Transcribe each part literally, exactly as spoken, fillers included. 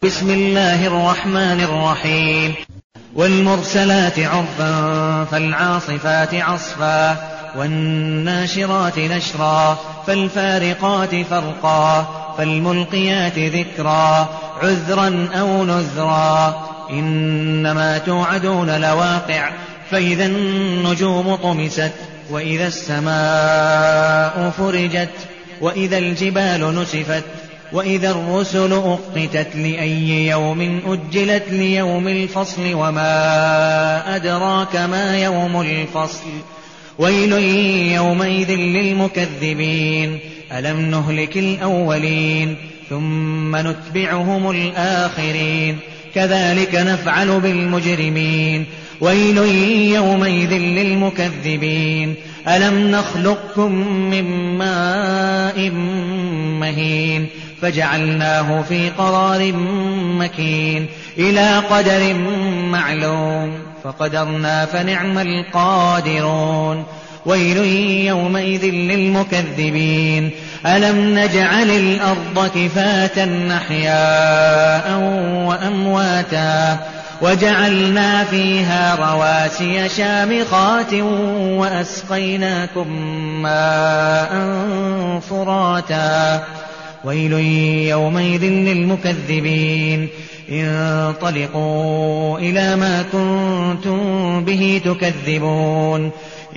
بسم الله الرحمن الرحيم. والمرسلات عرفا فالعاصفات عصفا والناشرات نشرا فالفارقات فرقا فالملقيات ذكرا عذرا أو نذرا إنما توعدون لواقع فإذا النجوم طمست وإذا السماء فرجت وإذا الجبال نسفت وإذا الرسل أقتت لأي يوم أجلت ليوم الفصل وما أدراك ما يوم الفصل ويل يومئذ للمكذبين ألم نهلك الأولين ثم نتبعهم الآخرين كذلك نفعل بالمجرمين ويل يومئذ للمكذبين ألم نخلقكم من ماء مهين فجعلناه في قرار مكين إلى قدر معلوم فقدرنا فنعم القادرون ويل يومئذ للمكذبين ألم نجعل الأرض كفاة أحياء وأمواتا وجعلنا فيها رواسي شامخات وأسقيناكم ماء فراتا ويل يومئذ للمكذبين انطلقوا إلى ما كنتم به تكذبون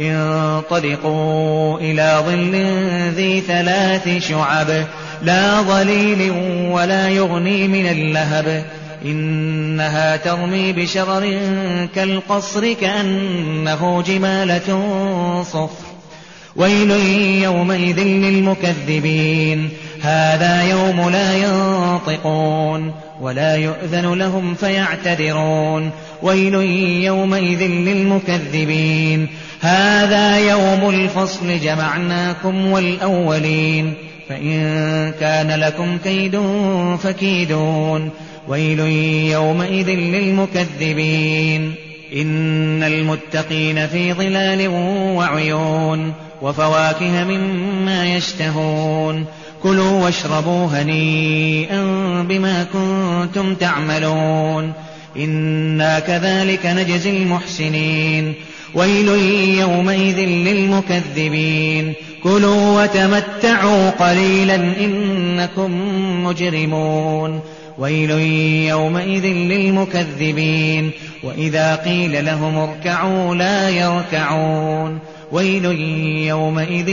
انطلقوا إلى ظل ذي ثلاث شعب لا ظليل ولا يغني من اللهب إنها ترمي بشرر كالقصر كأنه جمالة صفر ويل يومئذ للمكذبين هذا يوم لا ينطقون ولا يؤذن لهم فيعتذرون ويل يومئذ للمكذبين هذا يوم الفصل جمعناكم والأولين فإن كان لكم كيد فكيدون ويل يومئذ للمكذبين إن المتقين في ظلال وعيون وفواكه مما يشتهون كلوا واشربوا هنيئا بما كنتم تعملون إنا كذلك نجزي المحسنين ويل يومئذ للمكذبين كلوا وتمتعوا قليلا إنكم مجرمون ويل يومئذ للمكذبين وإذا قيل لهم اركعوا لا يركعون ويل يومئذ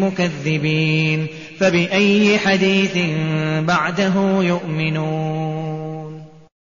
للمكذبين فبأي حديث بعده يؤمنون.